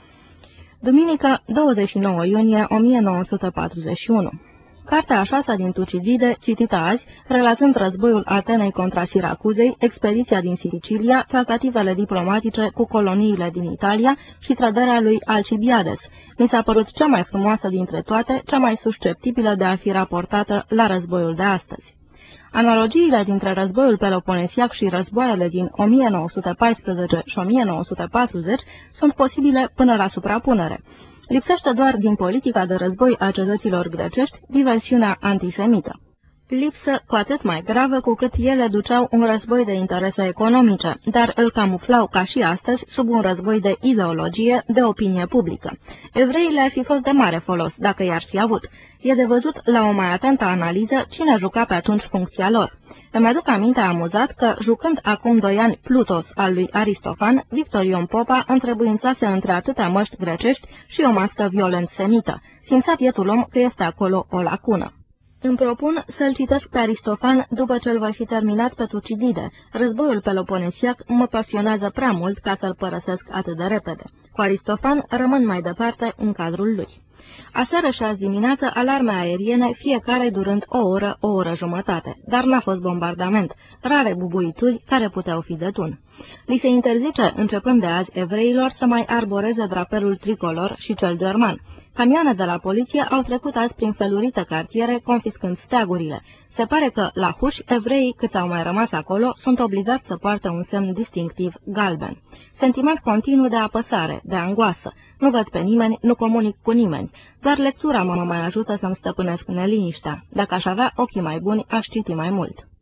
Duminică, douăzeci și nouă iunie o mie nouă sute patruzeci și unu. Cartea a șasea din Tucidide, citită azi, relatând războiul Atenei contra Siracuzei, expediția din Sicilia, tratativele diplomatice cu coloniile din Italia și trădarea lui Alcibiades. Mi s-a părut cea mai frumoasă dintre toate, cea mai susceptibilă de a fi raportată la războiul de astăzi. Analogiile dintre războiul Peloponesiac și războaiele din o mie nouă sute paisprezece și o mie nouă sute patruzeci sunt posibile până la suprapunere. Lipsește doar din politica de război a cetăților grecești diversiunea antisemită. Lipsă cu atât mai gravă cu cât ele duceau un război de interese economice, dar îl camuflau ca și astăzi sub un război de ideologie, de opinie publică. Evreii le-ar fi fost de mare folos dacă i-ar fi avut. E de văzut la o mai atentă analiză cine juca pe atunci funcția lor. Îmi aduc aminte amuzat că, jucând acum doi ani Plutos al lui Aristofan, Victor Ion Popa întrebuințase între atâtea măști grecești și o mască violent semită. Simțea bietul om că este acolo o lacună. Îmi propun să-l citesc pe Aristofan după ce îl voi fi terminat pe Tucidide. Războiul Peloponesiac mă pasionează prea mult ca să-l părăsesc atât de repede. Cu Aristofan rămân mai departe în cadrul lui. Aseară și azi dimineață, alarme aeriene, fiecare durând o oră, o oră jumătate, dar n-a fost bombardament, rare bubuituri care puteau fi de tun. Li se interzice, începând de azi, evreilor să mai arboreze drapelul tricolor și cel german. Camioane de la poliție au trecut azi prin felurite cartiere, confiscând steagurile. Se pare că, la Huș, evreii, cât au mai rămas acolo, sunt obligați să poarte un semn distinctiv galben. Sentiment continuu de apăsare, de angoasă. Nu văd pe nimeni, nu comunic cu nimeni. Doar lectura mă mai ajută să-mi stăpânesc neliniștea. Dacă aș avea ochii mai buni, aș citi mai mult.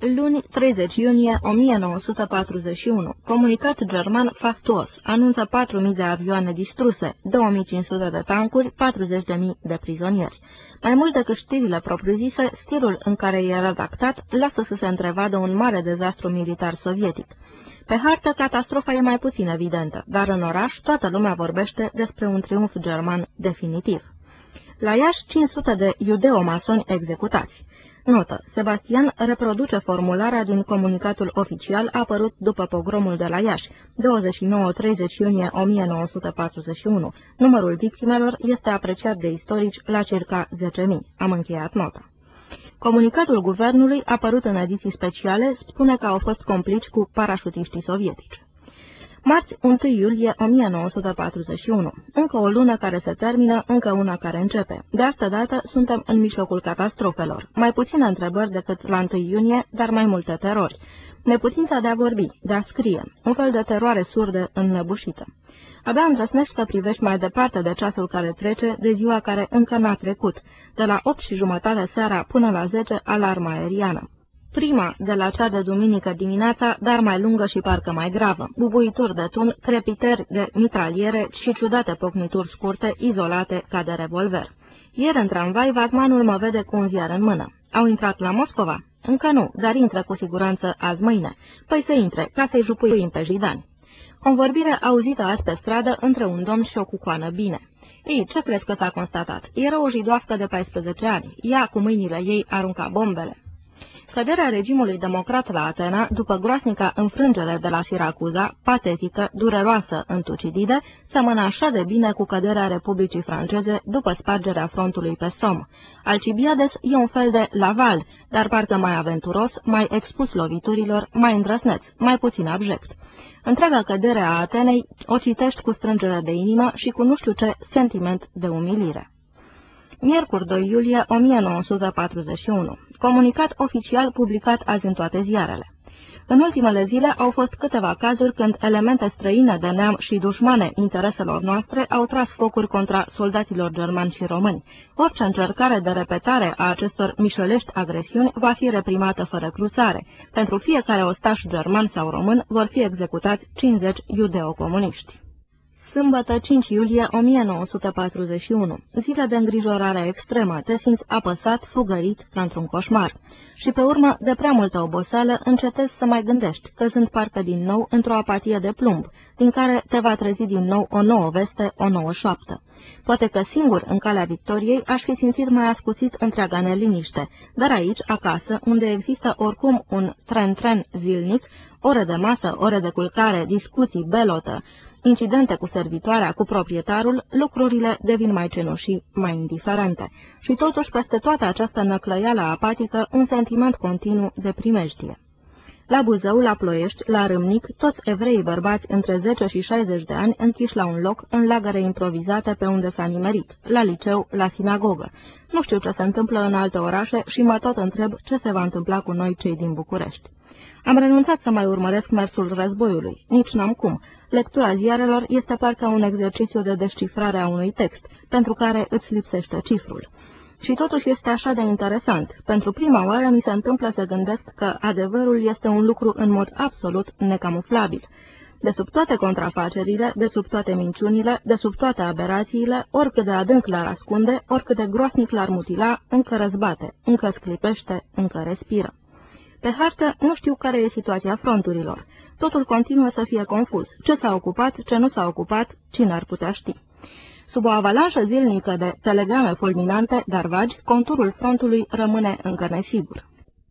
Luni, treizeci iunie o mie nouă sute patruzeci și unu. Comunicat german fastuos. Anunță patru mii de avioane distruse, două mii cinci sute de tancuri, patruzeci de mii de prizonieri. Mai mult decât știrile propriu-zise, stilul în care e redactat lasă să se întrevadă un mare dezastru militar sovietic. Pe hartă, catastrofa e mai puțin evidentă, dar în oraș toată lumea vorbește despre un triumf german definitiv. La Iași, cinci sute de iudeo-masoni executați. Notă. Sebastian reproduce formularea din comunicatul oficial apărut după pogromul de la Iași, douăzeci și nouă treizeci iunie o mie nouă sute patruzeci și unu. Numărul victimelor este apreciat de istorici la circa zece mii. Am încheiat nota. Comunicatul guvernului, apărut în ediții speciale, spune că au fost complici cu parașutiștii sovietici. Marți, întâi iulie o mie nouă sute patruzeci și unu. Încă o lună care se termină, încă una care începe. De asta dată suntem în mijlocul catastrofelor. Mai puține întrebări decât la întâi iunie, dar mai multe terori. Neputința de a vorbi, de a scrie, un fel de teroare surdă înnebușită. Abia îndrăsnești să privești mai departe de ceasul care trece, de ziua care încă n-a trecut, de la opt și jumătate seara până la zece, alarma aeriană. Prima, de la cea de duminică dimineața, dar mai lungă și parcă mai gravă, bubuituri de tun, crepiteri de mitraliere și ciudate pocnituri scurte, izolate ca de revolver. Ieri în tramvai, vatmanul mă vede cu un ziar în mână. Au intrat la Moscova? Încă nu, dar intră cu siguranță azi mâine. Păi să intre, ca să-i jupuim pe jidani. Convorbire auzită azi pe stradă între un domn și o cucoană bine. Ei, ce crezi că s-a constatat? Era o jidoafcă de paisprezece ani. Ea, cu mâinile ei, arunca bombele. Căderea regimului democrat la Atena, după groasnica înfrângere de la Siracuza, patetică, dureroasă în Tucidide, seamănă așa de bine cu căderea Republicii Franceze după spargerea frontului pe Somme. Alcibiades e un fel de Laval, dar parcă mai aventuros, mai expus loviturilor, mai îndrăsneț, mai puțin abject. Întreaga cădere a Atenei o citești cu strângere de inimă și cu nu știu ce sentiment de umilire. Miercuri doi iulie o mie nouă sute patruzeci și unu. Comunicat oficial publicat azi în toate ziarele. În ultimele zile au fost câteva cazuri când elemente străine de neam și dușmane intereselor noastre au tras focuri contra soldaților germani și români. Orice încercare de repetare a acestor mișelești agresiuni va fi reprimată fără cruțare. Pentru fiecare ostaș german sau român vor fi executați cincizeci iudeo-comuniști. Sâmbătă, cinci iulie o mie nouă sute patruzeci și unu. Zile de îngrijorare extremă, te simți apăsat, fugărit, ca într-un coșmar. Și pe urmă, de prea multă oboseală, încetezi să mai gândești, căzând parcă din nou într-o apatie de plumb, din care te va trezi din nou o nouă veste, o nouă șoaptă. Poate că singur, în calea victoriei, aș fi simțit mai ascuțit întreaga neliniște, dar aici, acasă, unde există oricum un tren-tren zilnic, ore de masă, ore de culcare, discuții, belotă, incidente cu servitoarea, cu proprietarul, lucrurile devin mai cenușii, mai indiferente. Și totuși, peste toată această năclăială apatică, un sentiment continuu de primejdie. La Buzău, la Ploiești, la Râmnic, toți evreii bărbați între zece și șaizeci de ani închiși la un loc, în lagăre improvizate pe unde s-a nimerit, la liceu, la sinagogă. Nu știu ce se întâmplă în alte orașe și mă tot întreb ce se va întâmpla cu noi cei din București. Am renunțat să mai urmăresc mersul războiului, nici n-am cum. Lectura ziarelor este parcă un exercițiu de descifrare a unui text, pentru care îți lipsește cifrul. Și totuși este așa de interesant. Pentru prima oară mi se întâmplă să gândesc că adevărul este un lucru în mod absolut necamuflabil. De sub toate contrafacerile, de sub toate minciunile, de sub toate aberațiile, oricât de adânc l-ar ascunde, oricât de groasnic l-ar mutila, încă răzbate, încă sclipește, încă respiră. Pe hartă nu știu care e situația fronturilor. Totul continuă să fie confuz. Ce s-a ocupat, ce nu s-a ocupat, cine ar putea ști. Sub o avalanșă zilnică de telegrame fulminante, dar vagi, conturul frontului rămâne încă nesigur.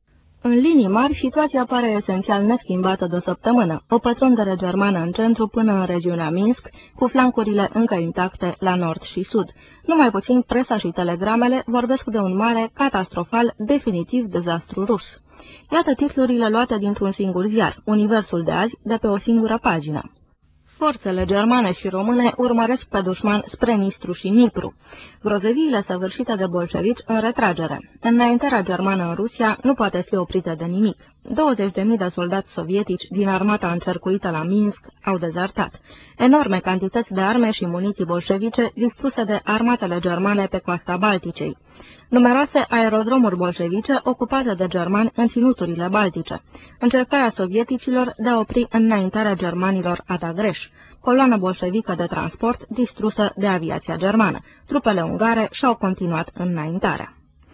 În linii mari, situația pare esențial neschimbată de o săptămână, o pătrundere germană în centru până în regiunea Minsk, cu flancurile încă intacte la nord și sud. Numai puțin presa și telegramele vorbesc de un mare, catastrofal, definitiv dezastru rus. Iată titlurile luate dintr-un singur ziar, Universul de azi, de pe o singură pagină. Forțele germane și române urmăresc pe dușman spre Nistru și Nipru. Grozeviile săvârșite de bolșevici în retragere. Înaintarea germană în Rusia nu poate fi oprită de nimic. douăzeci de mii de soldați sovietici din armata încercuită la Minsk au dezertat. Enorme cantități de arme și muniții bolșevice distruse de armatele germane pe coasta Balticei. Numeroase aerodromuri bolșevice ocupate de germani în ținuturile baltice. Încercarea sovieticilor de a opri înaintarea germanilor Adagreș. Coloana bolșevică de transport distrusă de aviația germană. Trupele ungare și-au continuat înaintarea.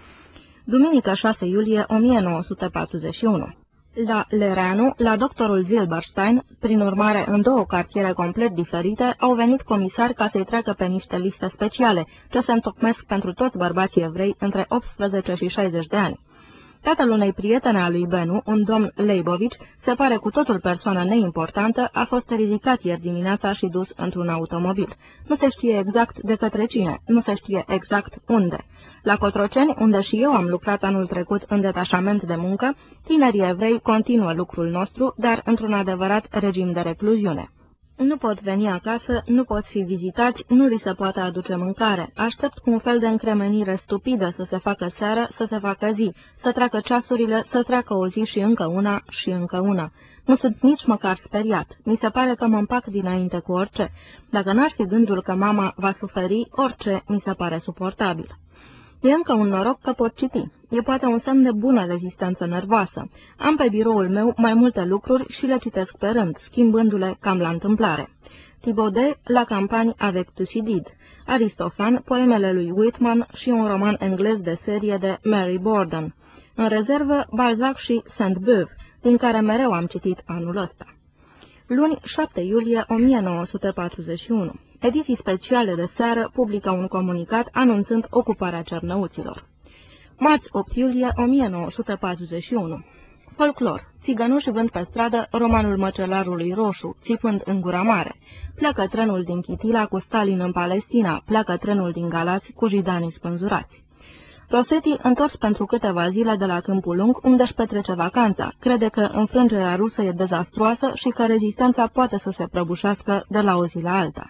Duminică șase iulie o mie nouă sute patruzeci și unu. La Lereanu, la doctorul Zilberstein, prin urmare în două cartiere complet diferite, au venit comisari ca să-i treacă pe niște liste speciale, ce se întocmesc pentru toți bărbații evrei între optsprezece și șaizeci de ani. Tatăl unei prietene a lui Benu, un domn Leibovici, se pare cu totul persoană neimportantă, a fost ridicat ieri dimineața și dus într-un automobil. Nu se știe exact de către cine, nu se știe exact unde. La Cotroceni, unde și eu am lucrat anul trecut în detașament de muncă, tinerii evrei continuă lucrul nostru, dar într-un adevărat regim de recluziune. Nu pot veni acasă, nu pot fi vizitați, nu li se poate aduce mâncare. Aștept cu un fel de încremenire stupidă să se facă seară, să se facă zi, să treacă ceasurile, să treacă o zi și încă una și încă una. Nu sunt nici măcar speriat. Mi se pare că mă împac dinainte cu orice. Dacă n-ar fi gândul că mama va suferi, orice mi se pare suportabil. E încă un noroc că pot citi. E poate un semn de bună rezistență nervoasă. Am pe biroul meu mai multe lucruri și le citesc pe rând, schimbându-le cam la întâmplare. Thibaudet, La campagne avec Thucydide, Aristofan, poemele lui Whitman și un roman englez de serie de Mary Borden. În rezervă, Balzac și Sainte-Beuve, din care mereu am citit anul ăsta. Luni, șapte iulie o mie nouă sute patruzeci și unu. Ediții speciale de seară publică un comunicat anunțând ocuparea cernăuților. Marți, opt iulie o mie nouă sute patruzeci și unu. Folclor. Țigănuși vând pe stradă romanul Măcelarului Roșu, țipând în gura mare. Pleacă trenul din Chitila cu Stalin în Palestina, pleacă trenul din Galați cu jidanii spânzurați. Rosetti, întors pentru câteva zile de la Câmpul Lung, unde își petrece vacanța, crede că înfrângerea rusă e dezastruoasă și că rezistența poate să se prăbușească de la o zi la alta.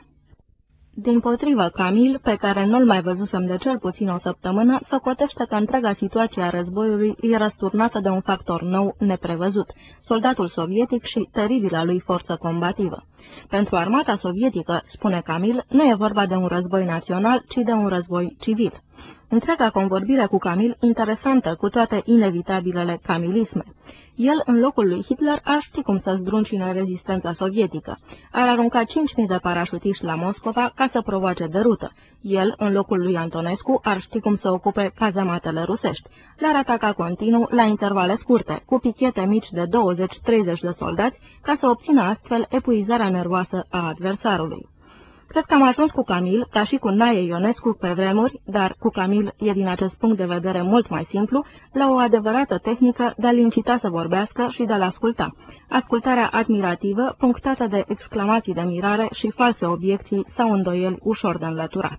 Dimpotrivă, Camil, pe care nu-l mai văzusem de cel puțin o săptămână, socotește că întreaga situație a războiului e răsturnată de un factor nou, neprevăzut, soldatul sovietic și teribila lui forță combativă. Pentru armata sovietică, spune Camil, nu e vorba de un război național, ci de un război civil. Întreaga convorbire cu Camil, interesantă cu toate inevitabilele camilisme. El, în locul lui Hitler, ar ști cum să zdruncine rezistența sovietică. Ar arunca cinci mii de parașutiști la Moscova ca să provoace derută. El, în locul lui Antonescu, ar ști cum să ocupe cazamatele rusești. Le-ar ataca continuu, la intervale scurte, cu pichete mici de douăzeci treizeci de soldați, ca să obțină astfel epuizarea nervoasă a adversarului. Cred că am ajuns cu Camil, ca și cu Nae Ionescu pe vremuri, dar cu Camil e din acest punct de vedere mult mai simplu, la o adevărată tehnică de a-l incita să vorbească și de a-l asculta. Ascultarea admirativă, punctată de exclamații de mirare și false obiecții sau îndoieli ușor de înlăturat.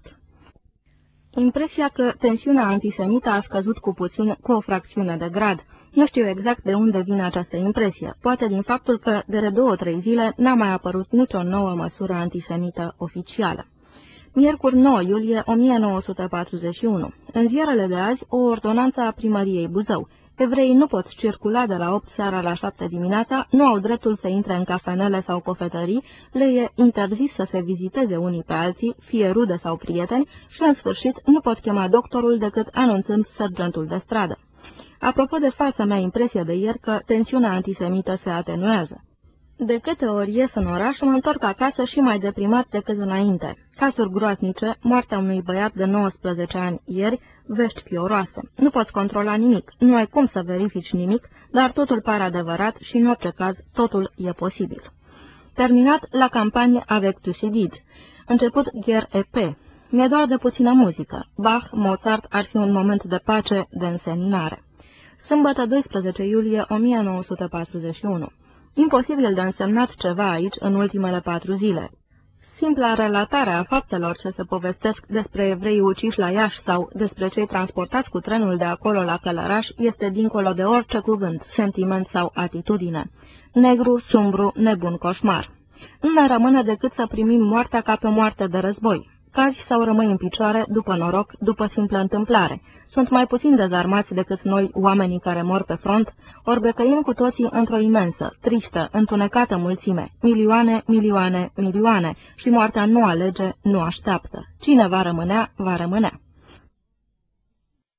Impresia că tensiunea antisemită a scăzut cu puțin, cu o fracțiune de grad. Nu știu exact de unde vine această impresie, poate din faptul că de două-trei zile n-a mai apărut nicio nouă măsură antisemită oficială. Miercuri nouă iulie o mie nouă sute patruzeci și unu. În ziarele de azi, o ordonanță a primăriei Buzău. Evreii nu pot circula de la opt seara la șapte dimineața, nu au dreptul să intre în cafenele sau cofetării, le e interzis să se viziteze unii pe alții, fie rude sau prieteni, și în sfârșit nu pot chema doctorul decât anunțând sergentul de stradă. Apropo de falsa mea impresie de ieri că tensiunea antisemită se atenuează. De câte ori ies în oraș, mă întorc acasă și mai deprimat decât înainte. Cazuri groaznice, moartea unui băiat de nouăsprezece ani ieri, vești fioroase. Nu poți controla nimic, nu ai cum să verifici nimic, dar totul pare adevărat și, în orice caz, totul e posibil. Terminat La campagne avec Thucydide. Început Guerre et Paix. Mi-e doar de puțină muzică. Bach, Mozart ar fi un moment de pace, de înseninare. Sâmbătă doisprezece iulie o mie nouă sute patruzeci și unu. Imposibil de însemnat ceva aici în ultimele patru zile. Simpla relatare a faptelor ce se povestesc despre evrei uciși la Iași sau despre cei transportați cu trenul de acolo la Călăraș este dincolo de orice cuvânt, sentiment sau atitudine. Negru, sumbru, nebun coșmar. Nu ne rămâne decât să primim moartea ca pe moarte de război. Cazi sau rămâi în picioare, după noroc, după simplă întâmplare. Sunt mai puțin dezarmați decât noi, oamenii care mor pe front, ori becăim cu toții într-o imensă, tristă, întunecată mulțime. Milioane, milioane, milioane. Și moartea nu alege, nu așteaptă. Cine va rămânea, va rămânea.